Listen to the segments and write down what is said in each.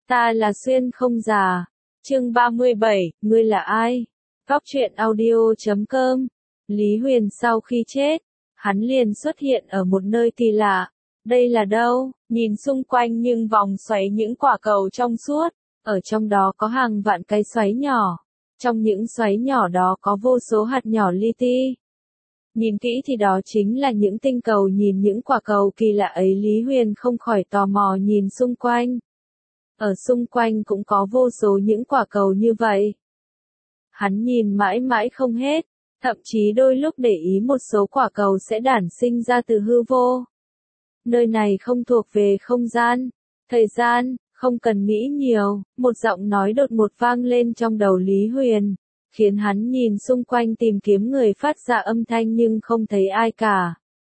Ta là Xuyên không già. Chương 37, ngươi là ai? Góc truyện audio.com. Lý Huyền sau khi chết, hắn liền xuất hiện ở một nơi kỳ lạ. Đây là đâu? Nhìn xung quanh nhưng vòng xoáy những quả cầu trong suốt, ở trong đó có hàng vạn cái xoáy nhỏ. Trong những xoáy nhỏ đó có vô số hạt nhỏ li ti. Nhìn kỹ thì đó chính là những tinh cầu. Nhìn những quả cầu kỳ lạ ấy, Lý Huyền không khỏi tò mò nhìn xung quanh. Ở xung quanh cũng có vô số những quả cầu như vậy. Hắn nhìn mãi mãi không hết, thậm chí đôi lúc để ý một số quả cầu sẽ đản sinh ra từ hư vô. Nơi này không thuộc về không gian, thời gian, không cần nghĩ nhiều, một giọng nói đột ngột vang lên trong đầu Lý Huyền, khiến hắn nhìn xung quanh tìm kiếm người phát ra âm thanh nhưng không thấy ai cả.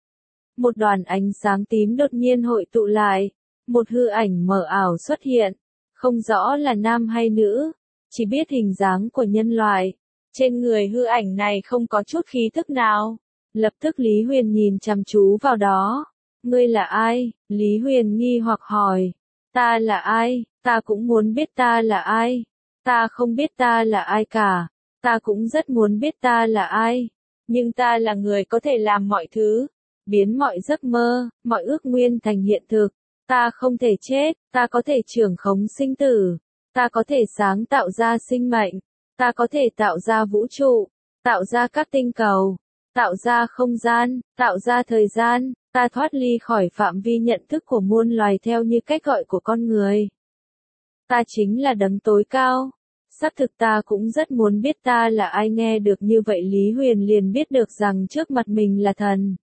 Một đoàn ánh sáng tím đột nhiên hội tụ lại, một hư ảnh mờ ảo xuất hiện, không rõ là nam hay nữ, chỉ biết hình dáng của nhân loại. Trên người hư ảnh này không có chút khí thức nào. Lập tức Lý Huyền nhìn chăm chú vào đó. Ngươi là ai? Lý Huyền nghi hoặc hỏi. Ta là ai? Ta cũng muốn biết ta là ai. Ta không biết ta là ai cả. Ta cũng rất muốn biết ta là ai. Nhưng ta là người có thể làm mọi thứ, biến mọi giấc mơ, mọi ước nguyên thành hiện thực. Ta không thể chết, ta có thể trưởng khống sinh tử. Ta có thể sáng tạo ra sinh mệnh. Ta có thể tạo ra vũ trụ, tạo ra các tinh cầu, tạo ra không gian, tạo ra thời gian. Ta thoát ly khỏi phạm vi nhận thức của muôn loài theo như cách gọi của con người. Ta chính là đấng tối cao. Xác thực ta cũng rất muốn biết ta là ai. Nghe được như vậy Lý Huyền liền biết được rằng trước mặt mình là thần.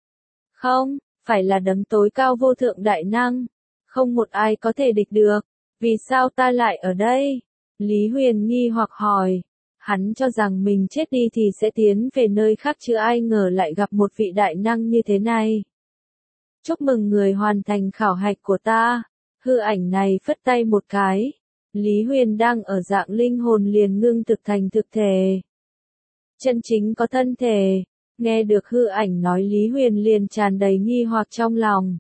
Không, phải là đấng tối cao vô thượng đại năng. Không một ai có thể địch được. Vì sao ta lại ở đây? Lý Huyền nghi hoặc hỏi. Hắn cho rằng mình chết đi thì sẽ tiến về nơi khác chứ ai ngờ lại gặp một vị đại năng như thế này. Chúc mừng người hoàn thành khảo hạch của ta. Hư ảnh này phất tay một cái. Lý Huyền đang ở dạng linh hồn liền ngưng thực thành thực thể. Chân chính có thân thể. Nghe được hư ảnh nói Lý Huyền liền tràn đầy nghi hoặc trong lòng.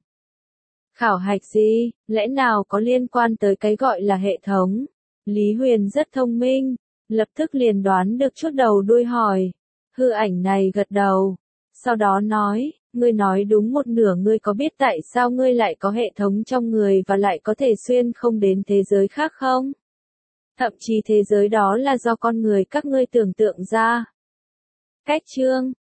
Khảo hạch gì? Lẽ nào có liên quan tới cái gọi là hệ thống? Lý Huyền rất thông minh, lập tức liền đoán được chút đầu đuôi hỏi. Hư ảnh này gật đầu, sau đó nói, ngươi nói đúng một nửa. Ngươi có biết tại sao ngươi lại có hệ thống trong người và lại có thể xuyên không đến thế giới khác không? Thậm chí thế giới đó là do con người các ngươi tưởng tượng ra. Cách chương